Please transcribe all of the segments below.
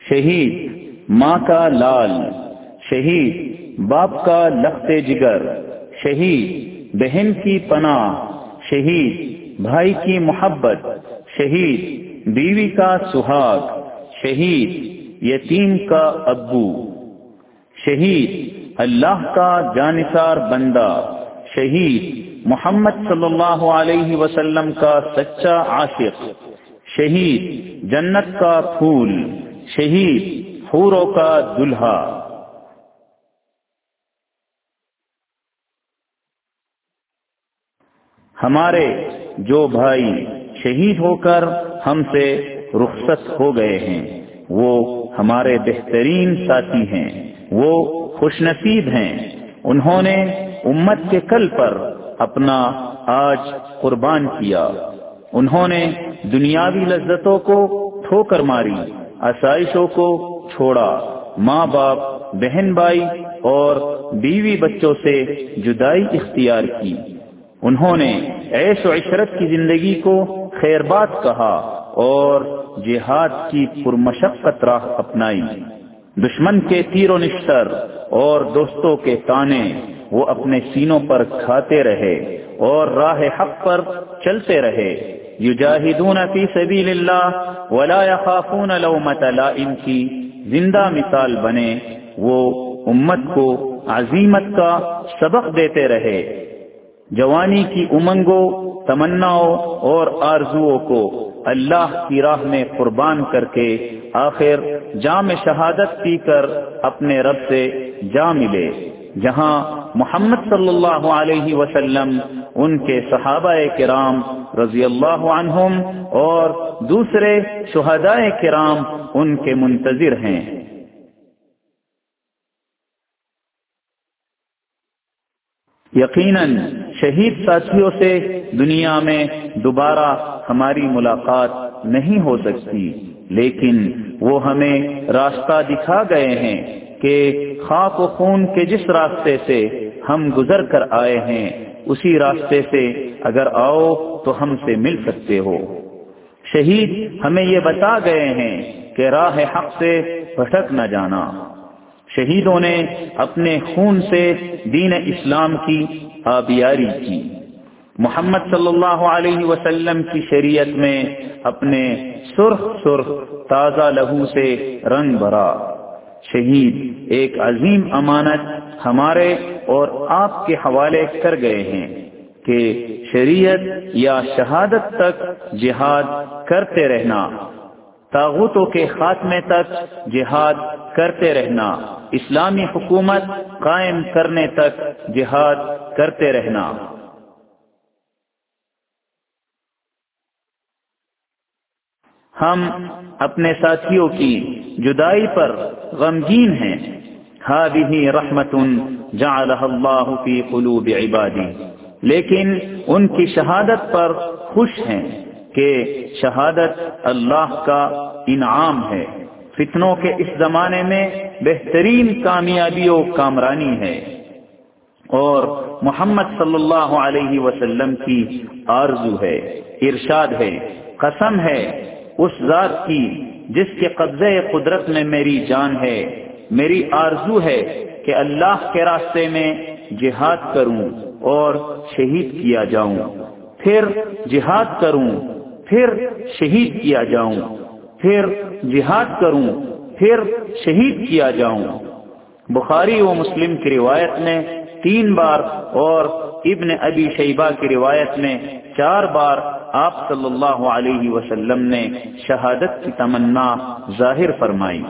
شہید ماں کا لال، شہید باپ کا لخت جگر، شہید بہن کی پناہ، شہید بھائی کی محبت، شہید بیوی کا سہاگ، شہید یتیم کا ابو، شہید اللہ کا جانثار بندہ، شہید محمد صلی اللہ علیہ وسلم کا سچا عاشق، شہید جنت کا پھول، شہید حوروں کا دلہا۔ ہمارے جو بھائی شہید ہو کر ہم سے رخصت ہو گئے ہیں وہ ہمارے بہترین ساتھی ہیں، وہ خوش نصیب ہیں، انہوں نے امت کے کل پر اپنا آج قربان کیا، انہوں نے دنیاوی لذتوں کو ٹھوکر ماری، آسائشوں کو چھوڑا، ماں باپ، بہن بھائی اور بیوی بچوں سے جدائی اختیار کی، انہوں نے عیش و عشرت کی زندگی کو خیر بات کہا اور جہاد کی پرمشقت راہ اپنائی، دشمن کے تیر و نشتر اور دوستوں کے طعنے وہ اپنے سینوں پر کھاتے رہے اور راہ حق پر چلتے رہے، یجاہدون فی سبیل اللہ ولا یخافون لومۃ لائم کی زندہ مثال بنے، وہ امت کو عزیمت کا سبق دیتے رہے، جوانی کی امنگوں، تمناؤں اور آرزوؤں کو اللہ کی راہ میں قربان کر کے آخر جام شہادت پی کر اپنے رب سے جا ملے، جہاں محمد صلی اللہ علیہ وسلم، ان کے صحابہ کرام رضی اللہ عنہم اور دوسرے شہداء کرام ان کے منتظر ہیں۔ یقیناً شہید ساتھیوں سے دنیا میں دوبارہ ہماری ملاقات نہیں ہو سکتی، لیکن وہ ہمیں راستہ دکھا گئے ہیں کہ خاک و خون کے جس راستے سے ہم گزر کر آئے ہیں اسی راستے سے اگر آؤ تو ہم سے مل سکتے ہو۔ شہید ہمیں یہ بتا گئے ہیں کہ راہ حق سے بھٹک نہ جانا، شہیدوں نے اپنے خون سے دین اسلام کی آبیاری کی، محمد صلی اللہ علیہ وسلم کی شریعت میں اپنے سرخ سرخ تازہ لہو سے رنگ بھرا۔ شہید ایک عظیم امانت ہمارے اور آپ کے حوالے کر گئے ہیں کہ شریعت یا شہادت تک جہاد کرتے رہنا، طاغوتوں کے خاتمے تک جہاد کرتے رہنا، اسلامی حکومت قائم کرنے تک جہاد کرتے رہنا۔ ہم اپنے ساتھیوں کی جدائی پر غمگین ہیں، هذه رحمت جعلها اللہ فی قلوب عبادی، لیکن ان کی شہادت پر خوش ہیں کہ شہادت اللہ کا انعام ہے، فتنوں کے اس زمانے میں بہترین کامیابی و کامرانی ہے، اور محمد صلی اللہ علیہ وسلم کی آرزو ہے، ارشاد ہے، قسم ہے اس ذات کی جس کے قبضے قدرت میں میری جان ہے، میری آرزو ہے کہ اللہ کے راستے میں جہاد کروں اور شہید کیا جاؤں، پھر جہاد کروں، پھر شہید کیا جاؤں، پھر جہاد کروں، پھر شہید کیا جاؤں۔ بخاری و مسلم کی روایت میں 3 بار اور ابن ابی شیبہ کی روایت میں 4 بار آپ صلی اللہ علیہ وسلم نے شہادت کی تمنا ظاہر فرمائی۔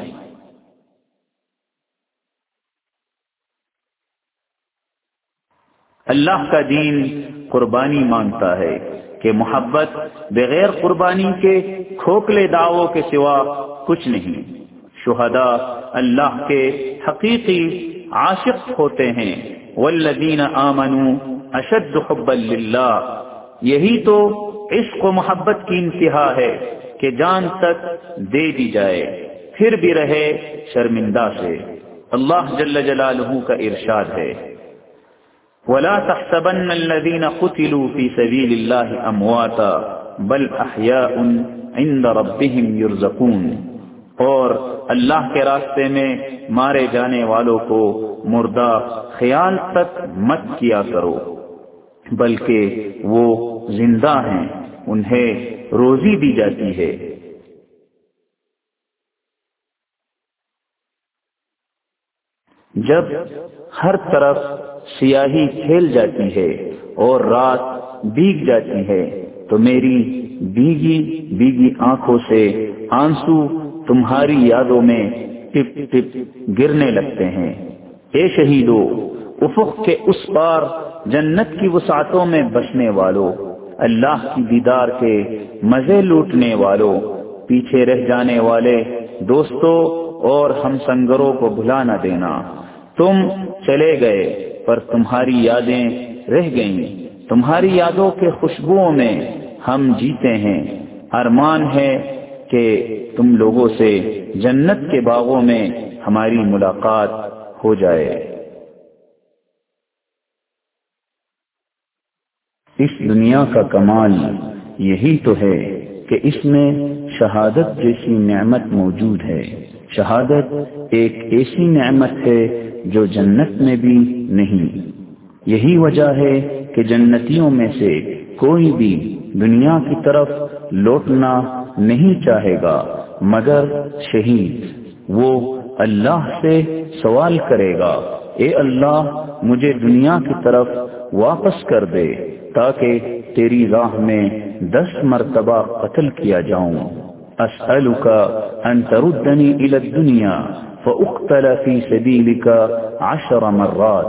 اللہ کا دین قربانی مانگتا ہے کہ محبت بغیر قربانی کے کھوکھلے دعووں کے سوا کچھ نہیں۔ شہداء اللہ کے حقیقی عاشق ہوتے ہیں، والذین آمنوا اشد حبا للہ، یہی تو عشق و محبت کی انتہا ہے کہ جان تک دے دی جائے پھر بھی رہے شرمندہ سے۔ اللہ جل جلالہ کا ارشاد ہے، وَلَا تَحْسَبَنَّ الَّذِينَ قُتِلُوا فِي سَبِيلِ اللَّهِ أَمْوَاتًا بَلْ أَحْيَاءٌ عِندَ رَبِّهِمْ يُرْزَقُونَ۔ اور اللہ کے راستے میں مارے جانے والوں کو مردہ خیال تک مت کیا کرو، بلکہ وہ زندہ ہیں، انہیں روزی دی جاتی ہے۔ جب ہر طرف سیاہی پھیل جاتی ہے اور رات بھیگ جاتی ہے تو میری بھیگی بھیگی آنکھوں سے آنسو تمہاری یادوں میں ٹپ ٹپ گرنے لگتے ہیں۔ اے شہیدو، افق کے اس پار جنت کی وسعتوں میں بسنے والوں، اللہ کی دیدار کے مزے لوٹنے والوں، پیچھے رہ جانے والے دوستوں اور ہم سنگروں کو بھلا نہ دینا۔ تم چلے گئے پر تمہاری یادیں رہ گئیں، تمہاری یادوں کے خوشبوؤں میں ہم جیتے ہیں۔ ارمان ہے کہ تم لوگوں سے جنت کے باغوں میں ہماری ملاقات ہو جائے۔ اس دنیا کا کمال یہی تو ہے کہ اس میں شہادت جیسی نعمت موجود ہے۔ شہادت ایک ایسی نعمت ہے جو جنت میں بھی نہیں۔ یہی وجہ ہے کہ جنتیوں میں سے کوئی بھی دنیا کی طرف لوٹنا نہیں چاہے گا مگر شہید۔ وہ اللہ سے سوال کرے گا، اے اللہ مجھے دنیا کی طرف واپس کر دے تاکہ تیری راہ میں 10 مرتبہ قتل کیا جاؤں۔ اسألک ان تردنی الی الدنیا فاقتل فی سبیلک 10 مرات۔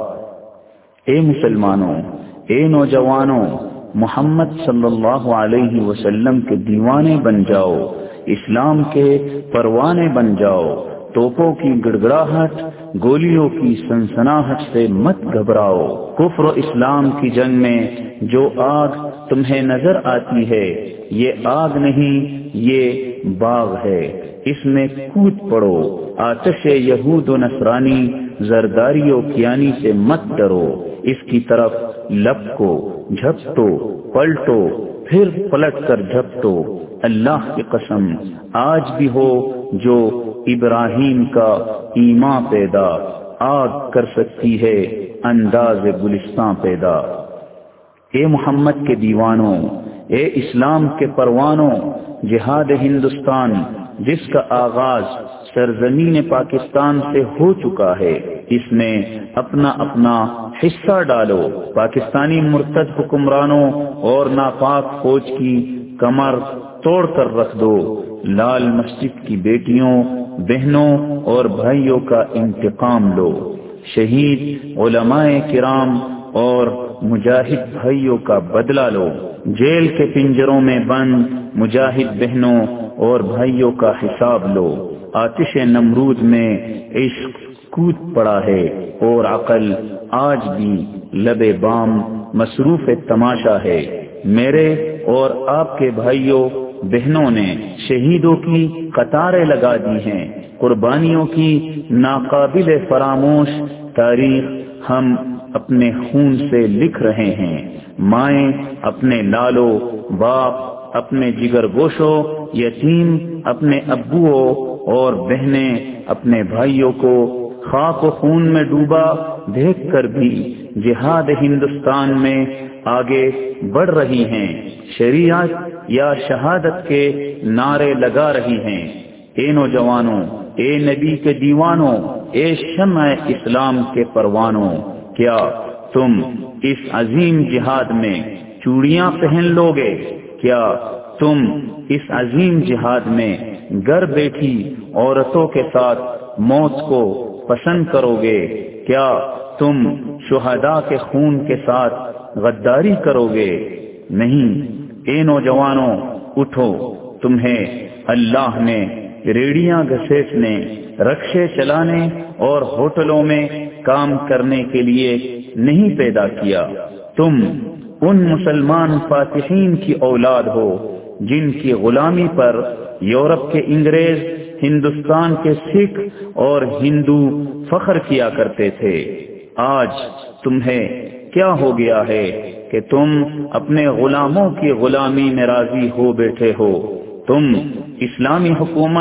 اے مسلمانوں، اے نوجوانوں، محمد صلی اللہ علیہ وسلم کے دیوانے بن جاؤ، اسلام کے پروانے بن جاؤ، توپوں کی گڑگڑاہٹ، گولیوں کی سنسناہٹ سے مت گھبراؤ۔ کفر و اسلام کی جنگ میں جو آگ تمہیں نظر آتی ہے یہ آگ نہیں، یہ باغ ہے، اس میں کود پڑو۔ آتش یہود و نصرانی، زرداری و کیانی سے مت ڈرو، اس کی طرف لپکو، جھپٹو، پلٹو، پھر پلٹ کر جھپٹو۔ اللہ کی قسم آج بھی ہو جو ابراہیم کا ایمان پیدا، آگ کر سکتی ہے انداز گلستان پیدا۔ اے محمد کے دیوانوں، اے اسلام کے پروانوں، جہاد ہندوستان جس کا آغاز سرزمین پاکستان سے ہو چکا ہے، اس میں اپنا اپنا حصہ ڈالو۔ پاکستانی مرتد حکمرانوں اور ناپاک فوج کی کمر توڑ کر رکھ دو۔ لال مسجد کی بیٹیوں، بہنوں اور بھائیوں کا انتقام لو۔ شہید علماء کرام اور مجاہد بھائیوں کا بدلہ لو۔ جیل کے پنجروں میں بند مجاہد بہنوں اور بھائیوں کا حساب لو۔ آتش نمرود میں عشق کود پڑا ہے اور عقل آج بھی لب بام مصروف تماشا ہے۔ میرے اور آپ کے بھائیوں بہنوں نے شہیدوں کی قطاریں لگا دی ہیں۔ قربانیوں کی ناقابل فراموش تاریخ ہم اپنے خون سے لکھ رہے ہیں۔ مائیں اپنے لالو، باپ اپنے جگر گوشوں، یتیم اپنے ابووں اور بہنیں اپنے بھائیوں کو خاک و خون میں ڈوبا دیکھ کر بھی جہاد ہندوستان میں آگے بڑھ رہی ہیں، شریعت یا شہادت کے نعرے لگا رہی ہیں۔ اے نوجوانوں، اے نبی کے دیوانوں، اے شمع اسلام کے پروانوں، کیا تم اس عظیم جہاد میں چوڑیاں پہن لو گے؟ کیا تم اس عظیم جہاد میں گھر بیٹھی عورتوں کے ساتھ موت کو پسند کرو گے؟ کیا تم شہداء کے خون کے ساتھ غداری کرو گے؟ نہیں۔ اے نوجوانوں اٹھو، تمہیں اللہ نے ریڑیاں گھسیٹنے، رکشے چلانے اور ہوٹلوں میں کام کرنے کے لیے نہیں پیدا کیا۔ تم ان مسلمان فاتحین کی اولاد ہو جن کی غلامی پر یورپ کے انگریز، ہندوستان کے سکھ اور ہندو فخر کیا کرتے تھے۔ آج تمہیں کیا ہو گیا ہے کہ تم اپنے غلاموں کی غلامی میں راضی ہو بیٹھے ہو؟ تم اسلامی حکومت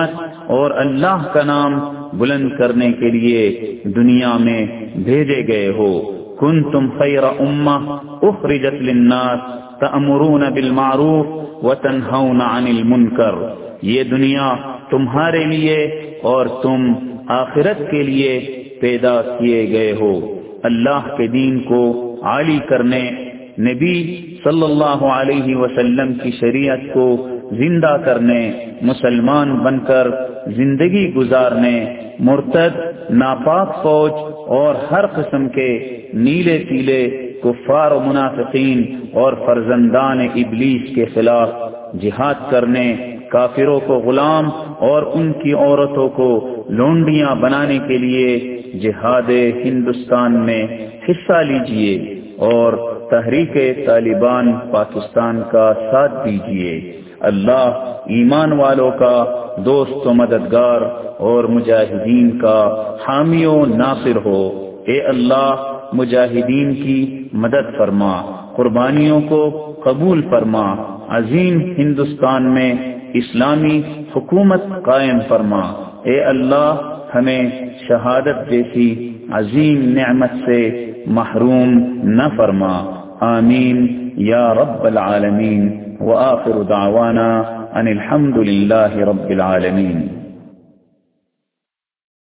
اور اللہ کا نام بلند کرنے کے لیے دنیا میں بھیجے گئے ہو. کنتم خیر امہ اخرجت للناس تأمرون بالمعروف وتنہون عن المنکر. یہ دنیا تمہارے لیے اور تم آخرت کے لیے پیدا کیے گئے ہو. اللہ کے دین کو عالی کرنے، نبی صلی اللہ علیہ وسلم کی شریعت کو زندہ کرنے، مسلمان بن کر زندگی گزارنے، مرتد، ناپاک فوج اور ہر قسم کے نیلے پیلے کفار و منافقین اور فرزندان ابلیس کے خلاف جہاد کرنے، کافروں کو غلام اور ان کی عورتوں کو لونڈیاں بنانے کے لیے جہاد ہندوستان میں حصہ لیجئے اور تحریک طالبان پاکستان کا ساتھ دیجئے. اللہ ایمان والوں کا دوست و مددگار اور مجاہدین کا حامی و ناصر ہو. اے اللہ مجاہدین کی مدد فرما، قربانیوں کو قبول فرما، عظیم ہندوستان میں اسلامی حکومت قائم فرما. اے اللہ ہمیں شہادت جیسی عظیم نعمت سے محروم نہ فرما. آمین یا رب العالمین. وآخر دعوانا ان الحمد للہ رب العالمین.